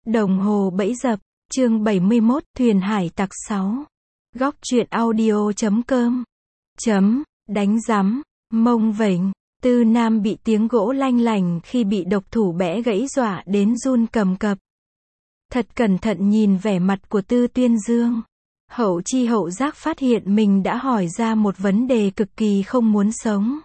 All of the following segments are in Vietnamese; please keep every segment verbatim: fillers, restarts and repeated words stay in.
Đồng hồ bẫy dập, chương bảy mươi mốt, thuyền hải tặc sáu. Góc truyện audio chấm com. Chấm, đánh rắm, mông vểnh. Tư Nam bị tiếng gỗ lanh lành khi bị độc thủ bẽ gãy dọa đến run cầm cập. Thật cẩn thận nhìn vẻ mặt của Tư Tuyên Dương. Hậu chi hậu giác phát hiện mình đã hỏi ra một vấn đề cực kỳ không muốn sống.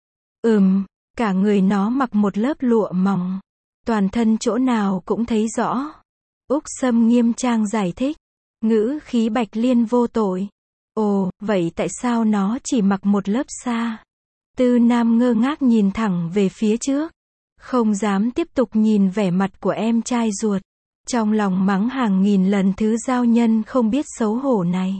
Ừm, cả người nó mặc một lớp lụa mỏng. Toàn thân chỗ nào cũng thấy rõ. Úc Sâm nghiêm trang giải thích. Ngữ khí Bạch Liên vô tội. Ồ, vậy tại sao nó chỉ mặc một lớp sa? Tư Nam ngơ ngác nhìn thẳng về phía trước. Không dám tiếp tục nhìn vẻ mặt của em trai ruột. Trong lòng mắng hàng nghìn lần thứ giao nhân không biết xấu hổ này.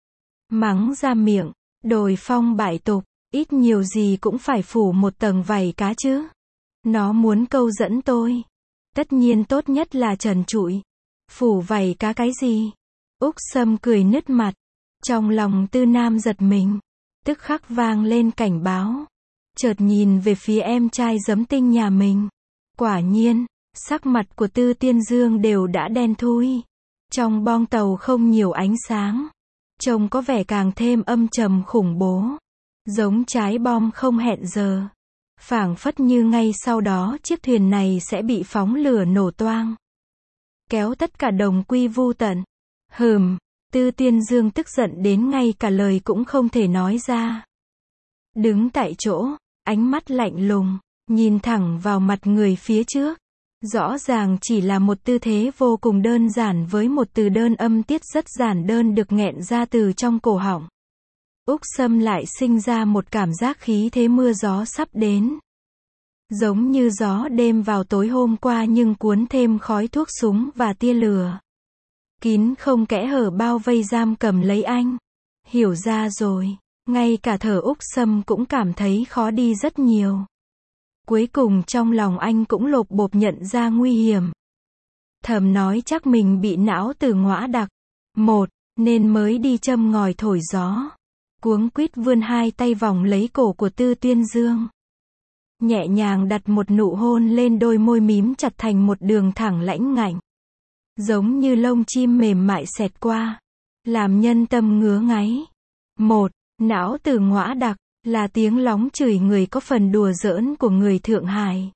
Mắng ra miệng, đồi phong bại tục, ít nhiều gì cũng phải phủ một tầng vảy cá chứ. Nó muốn câu dẫn tôi. Tất nhiên tốt nhất là trần trụi. Phủ vảy cá cái gì? Úc Sâm cười nứt mặt. Trong lòng Tư Nam giật mình. Tức khắc vang lên cảnh báo. Chợt nhìn về phía em trai giấm tinh nhà mình. Quả nhiên, sắc mặt của Tư Tiên Dương đều đã đen thui. Trong bong tàu không nhiều ánh sáng. Trông có vẻ càng thêm âm trầm khủng bố. Giống trái bom không hẹn giờ. Phảng phất như ngay sau đó chiếc thuyền này sẽ bị phóng lửa nổ toang. Kéo tất cả đồng quy vu tận. Hừm, Tư Tiên Dương tức giận đến ngay cả lời cũng không thể nói ra. Đứng tại chỗ, ánh mắt lạnh lùng, nhìn thẳng vào mặt người phía trước. Rõ ràng chỉ là một tư thế vô cùng đơn giản với một từ đơn âm tiết rất giản đơn được nghẹn ra từ trong cổ họng. Úc Sâm lại sinh ra một cảm giác khí thế mưa gió sắp đến. Giống như gió đêm vào tối hôm qua nhưng cuốn thêm khói thuốc súng và tia lửa. Kín không kẽ hở bao vây giam cầm lấy anh. Hiểu ra rồi, ngay cả thở Úc Sâm cũng cảm thấy khó đi rất nhiều. Cuối cùng trong lòng anh cũng lộp bộp nhận ra nguy hiểm. Thầm nói chắc mình bị não từ ngõa đặc. Một, nên mới đi châm ngòi thổi gió. Cuống quýt vươn hai tay vòng lấy cổ của Tư Tuyên Dương. Nhẹ nhàng đặt một nụ hôn lên đôi môi mím chặt thành một đường thẳng lãnh ngạnh. Giống như lông chim mềm mại xẹt qua. Làm nhân tâm ngứa ngáy. Một, não từ ngõa đặc, là tiếng lóng chửi người có phần đùa giỡn của người Thượng Hải.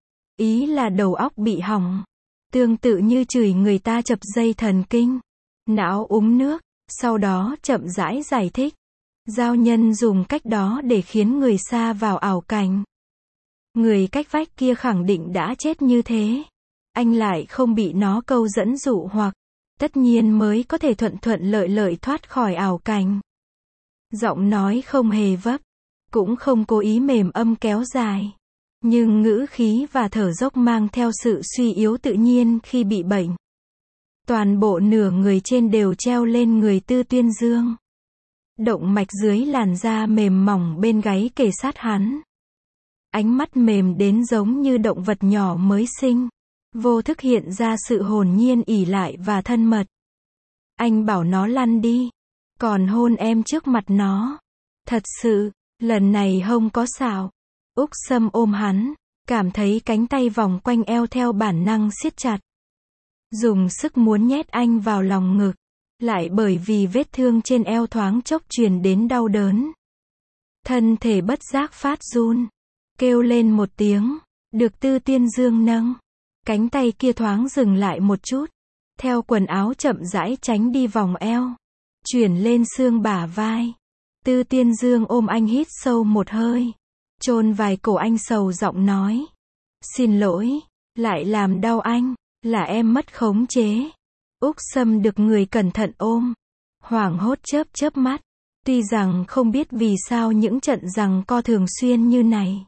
Ý là đầu óc bị hỏng. Tương tự như chửi người ta chập dây thần kinh. Não uống nước, sau đó chậm rãi giải thích. Giao nhân dùng cách đó để khiến người xa vào ảo cảnh. Người cách vách kia khẳng định đã chết như thế. Anh lại không bị nó câu dẫn dụ hoặc. Tất nhiên mới có thể thuận thuận lợi lợi thoát khỏi ảo cảnh. Giọng nói không hề vấp. Cũng không cố ý mềm âm kéo dài. Nhưng ngữ khí và thở dốc mang theo sự suy yếu tự nhiên khi bị bệnh. Toàn bộ nửa người trên đều treo lên người Tư Tuyên Dương. Động mạch dưới làn da mềm mỏng bên gáy kề sát hắn. Ánh mắt mềm đến giống như động vật nhỏ mới sinh. Vô thức hiện ra sự hồn nhiên ỷ lại và thân mật. Anh bảo nó lăn đi. Còn hôn em trước mặt nó. Thật sự, lần này không có xạo. Úc Sâm ôm hắn. Cảm thấy cánh tay vòng quanh eo theo bản năng siết chặt. Dùng sức muốn nhét anh vào lòng ngực. Lại bởi vì vết thương trên eo thoáng chốc truyền đến đau đớn. Thân thể bất giác phát run. Kêu lên một tiếng. Được Tư Tiên Dương nâng. Cánh tay kia thoáng dừng lại một chút. Theo quần áo chậm rãi tránh đi vòng eo. Chuyển lên xương bả vai. Tư Tiên Dương ôm anh hít sâu một hơi. Chôn vài cổ anh sầu giọng nói. Xin lỗi. Lại làm đau anh. Là em mất khống chế. Úc Sâm được người cẩn thận ôm. Hoảng hốt chớp chớp mắt. Tuy rằng không biết vì sao những trận giằng co thường xuyên như này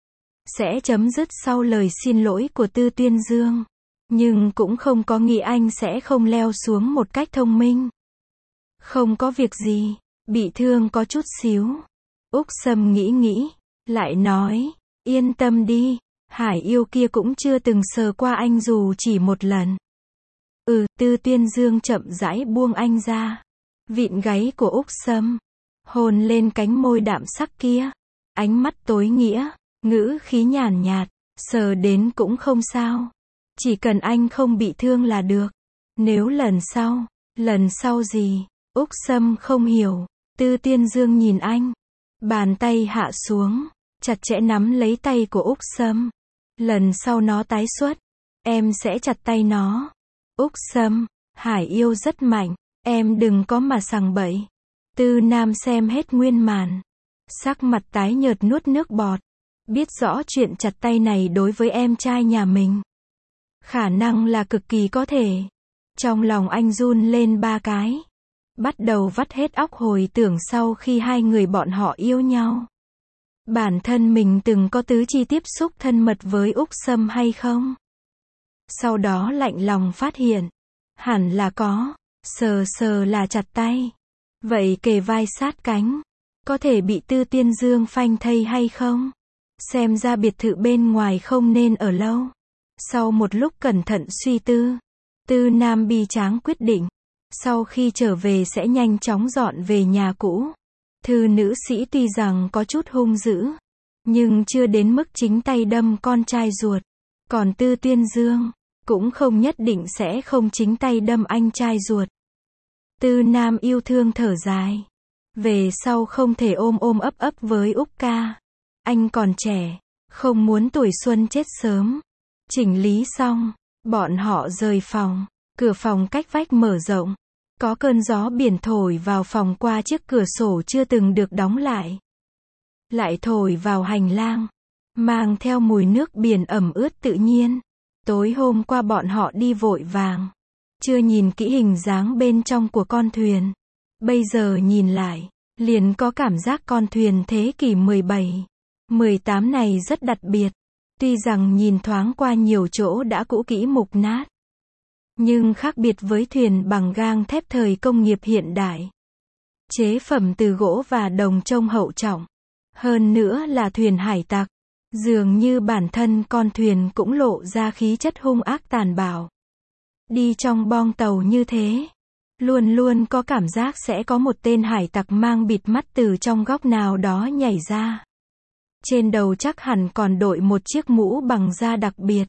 sẽ chấm dứt sau lời xin lỗi của Tư Tuyên Dương. Nhưng cũng không có nghĩ anh sẽ không leo xuống một cách thông minh. Không có việc gì. Bị thương có chút xíu. Úc Sâm nghĩ nghĩ. Lại nói. Yên tâm đi. Hải yêu kia cũng chưa từng sờ qua anh dù chỉ một lần. Ừ, Tư Tuyên Dương chậm rãi buông anh ra. Vịn gáy của Úc Sâm. Hôn lên cánh môi đạm sắc kia. Ánh mắt tối nghĩa. Ngữ khí nhàn nhạt. Sờ đến cũng không sao. Chỉ cần anh không bị thương là được. Nếu lần sau, lần sau gì? Úc Sâm không hiểu. Tư Tiên Dương nhìn anh. Bàn tay hạ xuống, chặt chẽ nắm lấy tay của Úc Sâm. Lần sau nó tái xuất, em sẽ chặt tay nó. Úc Sâm, Hải yêu rất mạnh, em đừng có mà sằng bậy. Tư Nam xem hết nguyên màn. Sắc mặt tái nhợt nuốt nước bọt. Biết rõ chuyện chặt tay này đối với em trai nhà mình. Khả năng là cực kỳ có thể. Trong lòng anh run lên ba cái. Bắt đầu vắt hết óc hồi tưởng sau khi hai người bọn họ yêu nhau. Bản thân mình từng có tứ chi tiếp xúc thân mật với Úc Sâm hay không? Sau đó lạnh lòng phát hiện. Hẳn là có. Sờ sờ là chặt tay. Vậy kề vai sát cánh. Có thể bị Tư Tiên Dương phanh thây hay không? Xem ra biệt thự bên ngoài không nên ở lâu. Sau một lúc cẩn thận suy tư, Tư Nam bi tráng quyết định. Sau khi trở về sẽ nhanh chóng dọn về nhà cũ. Thư nữ sĩ tuy rằng có chút hung dữ, nhưng chưa đến mức chính tay đâm con trai ruột. Còn Tư Tiên Dương, cũng không nhất định sẽ không chính tay đâm anh trai ruột. Tư Nam yêu thương thở dài. Về sau không thể ôm ôm ấp ấp với Úc ca. Anh còn trẻ, không muốn tuổi xuân chết sớm. Chỉnh lý xong, bọn họ rời phòng. Cửa phòng cách vách mở rộng. Có cơn gió biển thổi vào phòng qua chiếc cửa sổ chưa từng được đóng lại. Lại thổi vào hành lang, mang theo mùi nước biển ẩm ướt tự nhiên. Tối hôm qua bọn họ đi vội vàng, chưa nhìn kỹ hình dáng bên trong của con thuyền. Bây giờ nhìn lại, liền có cảm giác con thuyền thế kỷ mười bảy, mười tám này rất đặc biệt. Tuy rằng nhìn thoáng qua nhiều chỗ đã cũ kỹ mục nát, nhưng khác biệt với thuyền bằng gang thép thời công nghiệp hiện đại. Chế phẩm từ gỗ và đồng trông hậu trọng. Hơn nữa là thuyền hải tặc. Dường như bản thân con thuyền cũng lộ ra khí chất hung ác tàn bạo. Đi trong bong tàu như thế, luôn luôn có cảm giác sẽ có một tên hải tặc mang bịt mắt từ trong góc nào đó nhảy ra. Trên đầu chắc hẳn còn đội một chiếc mũ bằng da đặc biệt.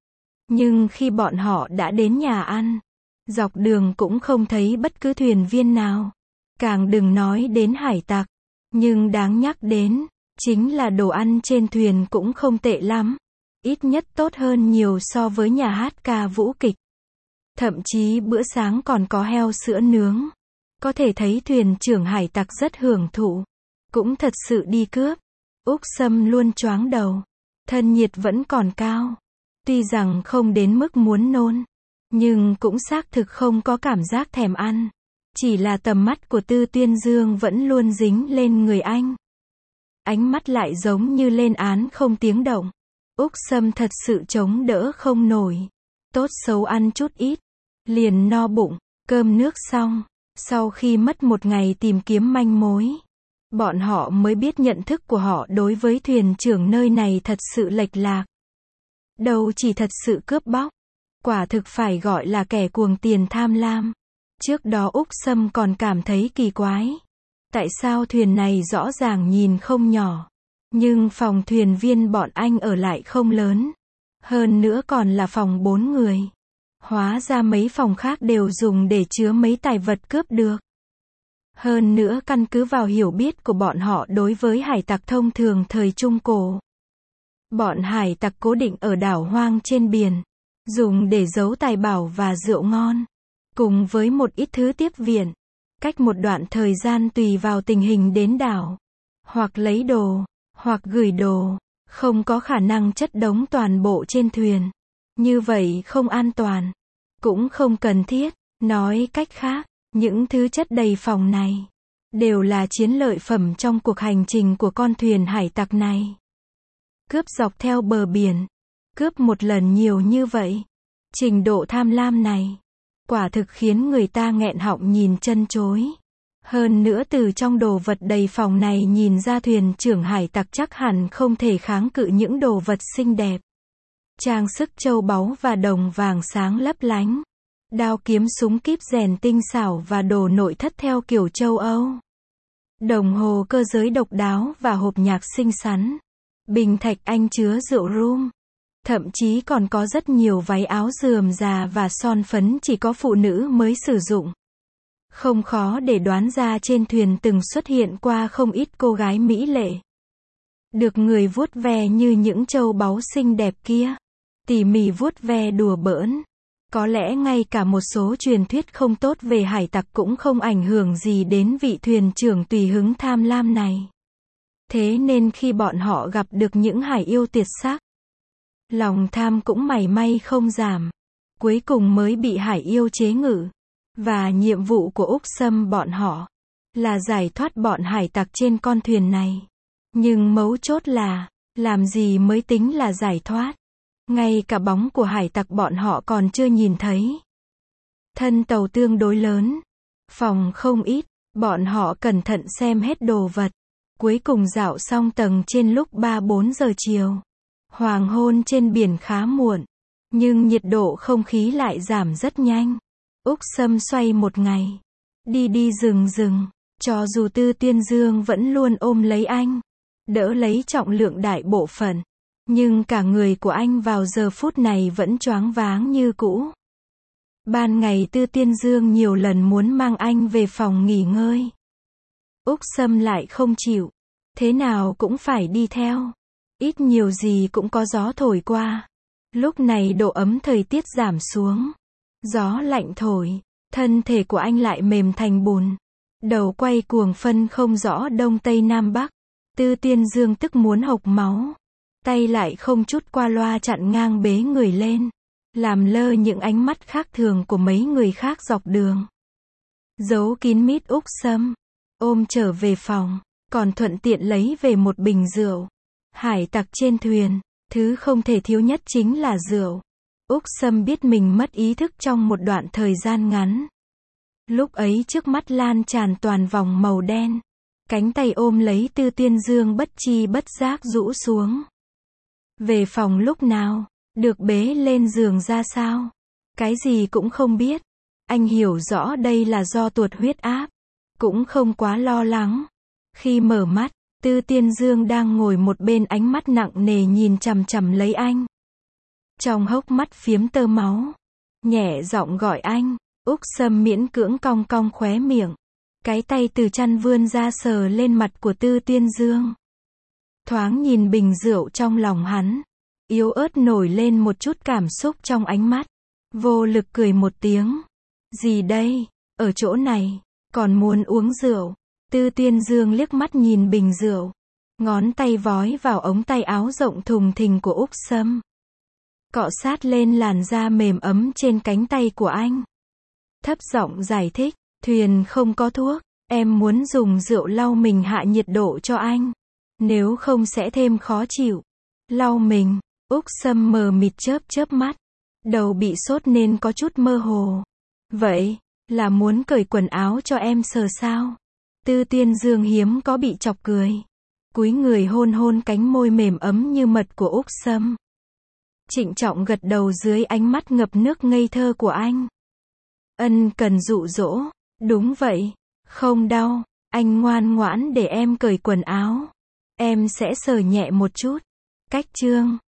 Nhưng khi bọn họ đã đến nhà ăn, dọc đường cũng không thấy bất cứ thuyền viên nào. Càng đừng nói đến hải tặc. Nhưng đáng nhắc đến, chính là đồ ăn trên thuyền cũng không tệ lắm. Ít nhất tốt hơn nhiều so với nhà hát ca vũ kịch. Thậm chí bữa sáng còn có heo sữa nướng. Có thể thấy thuyền trưởng hải tặc rất hưởng thụ. Cũng thật sự đi cướp. Úc Sâm luôn choáng đầu. Thân nhiệt vẫn còn cao. Tuy rằng không đến mức muốn nôn, nhưng cũng xác thực không có cảm giác thèm ăn. Chỉ là tầm mắt của Tư Tiên Dương vẫn luôn dính lên người anh. Ánh mắt lại giống như lên án không tiếng động. Úc Sâm thật sự chống đỡ không nổi. Tốt xấu ăn chút ít, liền no bụng. Cơm nước xong, sau khi mất một ngày tìm kiếm manh mối, bọn họ mới biết nhận thức của họ đối với thuyền trưởng nơi này thật sự lệch lạc. Đâu chỉ thật sự cướp bóc, quả thực phải gọi là kẻ cuồng tiền tham lam. Trước đó Úc Sâm còn cảm thấy kỳ quái. Tại sao thuyền này rõ ràng nhìn không nhỏ, nhưng phòng thuyền viên bọn anh ở lại không lớn. Hơn nữa còn là phòng bốn người. Hóa ra mấy phòng khác đều dùng để chứa mấy tài vật cướp được. Hơn nữa căn cứ vào hiểu biết của bọn họ đối với hải tặc thông thường thời Trung Cổ. Bọn hải tặc cố định ở đảo hoang trên biển, dùng để giấu tài bảo và rượu ngon, cùng với một ít thứ tiếp viện. Cách một đoạn thời gian tùy vào tình hình đến đảo, hoặc lấy đồ, hoặc gửi đồ, không có khả năng chất đống toàn bộ trên thuyền. Như vậy không an toàn, cũng không cần thiết. Nói cách khác, những thứ chất đầy phòng này, đều là chiến lợi phẩm trong cuộc hành trình của con thuyền hải tặc này. Cướp dọc theo bờ biển, cướp một lần nhiều như vậy. Trình độ tham lam này, quả thực khiến người ta nghẹn họng nhìn chân chối. Hơn nữa từ trong đồ vật đầy phòng này nhìn ra thuyền trưởng hải tặc chắc hẳn không thể kháng cự những đồ vật xinh đẹp. Trang sức châu báu và đồng vàng sáng lấp lánh. Đao kiếm súng kíp rèn tinh xảo và đồ nội thất theo kiểu châu Âu. Đồng hồ cơ giới độc đáo và hộp nhạc xinh xắn. Bình thạch anh chứa rượu rum. Thậm chí còn có rất nhiều váy áo rườm rà và son phấn chỉ có phụ nữ mới sử dụng. Không khó để đoán ra trên thuyền từng xuất hiện qua không ít cô gái mỹ lệ. Được người vuốt ve như những châu báu xinh đẹp kia. Tỉ mỉ vuốt ve đùa bỡn. Có lẽ ngay cả một số truyền thuyết không tốt về hải tặc cũng không ảnh hưởng gì đến vị thuyền trưởng tùy hứng tham lam này. Thế nên khi bọn họ gặp được những hải yêu tuyệt sắc, lòng tham cũng mảy may không giảm. Cuối cùng mới bị hải yêu chế ngự. Và nhiệm vụ của Úc Sâm bọn họ là giải thoát bọn hải tặc trên con thuyền này. Nhưng mấu chốt là, làm gì mới tính là giải thoát? Ngay cả bóng của hải tặc bọn họ còn chưa nhìn thấy. Thân tàu tương đối lớn, phòng không ít, bọn họ cẩn thận xem hết đồ vật. Cuối cùng dạo xong tầng trên lúc ba bốn giờ chiều. Hoàng hôn trên biển khá muộn, nhưng nhiệt độ không khí lại giảm rất nhanh. Úc Sâm xoay một ngày, đi đi rừng rừng, cho dù Tư Tiên Dương vẫn luôn ôm lấy anh, đỡ lấy trọng lượng đại bộ phận, nhưng cả người của anh vào giờ phút này vẫn choáng váng như cũ. Ban ngày Tư Tiên Dương nhiều lần muốn mang anh về phòng nghỉ ngơi. Úc Sâm lại không chịu, thế nào cũng phải đi theo. Ít nhiều gì cũng có gió thổi qua. Lúc này độ ấm thời tiết giảm xuống. Gió lạnh thổi, thân thể của anh lại mềm thành bùn. Đầu quay cuồng phân không rõ đông tây nam bắc. Tư Tiên Dương tức muốn hộc máu. Tay lại không chút qua loa chặn ngang bế người lên. Làm lơ những ánh mắt khác thường của mấy người khác dọc đường. Giấu kín mít Úc Sâm. Ôm trở về phòng, còn thuận tiện lấy về một bình rượu. Hải tặc trên thuyền, thứ không thể thiếu nhất chính là rượu. Úc Sâm biết mình mất ý thức trong một đoạn thời gian ngắn. Lúc ấy trước mắt lan tràn toàn vòng màu đen. Cánh tay ôm lấy Tư Tiên Dương bất chi bất giác rũ xuống. Về phòng lúc nào, được bế lên giường ra sao? Cái gì cũng không biết. Anh hiểu rõ đây là do tuột huyết áp. Cũng không quá lo lắng. Khi mở mắt, Tư Tiên Dương đang ngồi một bên ánh mắt nặng nề nhìn chằm chằm lấy anh. Trong hốc mắt phiếm tơ máu. Nhẹ giọng gọi anh. Úc Sâm miễn cưỡng cong cong khóe miệng. Cái tay từ chăn vươn ra sờ lên mặt của Tư Tiên Dương. Thoáng nhìn bình rượu trong lòng hắn. Yếu ớt nổi lên một chút cảm xúc trong ánh mắt. Vô lực cười một tiếng. Gì đây? Ở chỗ này, còn muốn uống rượu. Tư Tiên Dương liếc mắt nhìn bình rượu. Ngón tay vói vào ống tay áo rộng thùng thình của Úc Sâm. Cọ sát lên làn da mềm ấm trên cánh tay của anh. Thấp giọng giải thích. Thuyền không có thuốc. Em muốn dùng rượu lau mình hạ nhiệt độ cho anh. Nếu không sẽ thêm khó chịu. Lau mình. Úc Sâm mờ mịt chớp chớp mắt. Đầu bị sốt nên có chút mơ hồ. Vậy, là muốn cởi quần áo cho em sờ sao? Tư Tiên Dương hiếm có bị chọc cười. Cúi người hôn hôn cánh môi mềm ấm như mật của Úc Sâm. Trịnh trọng gật đầu dưới ánh mắt ngập nước ngây thơ của anh. Ân cần dụ dỗ. Đúng vậy. Không đau. Anh ngoan ngoãn để em cởi quần áo. Em sẽ sờ nhẹ một chút. Cách chương.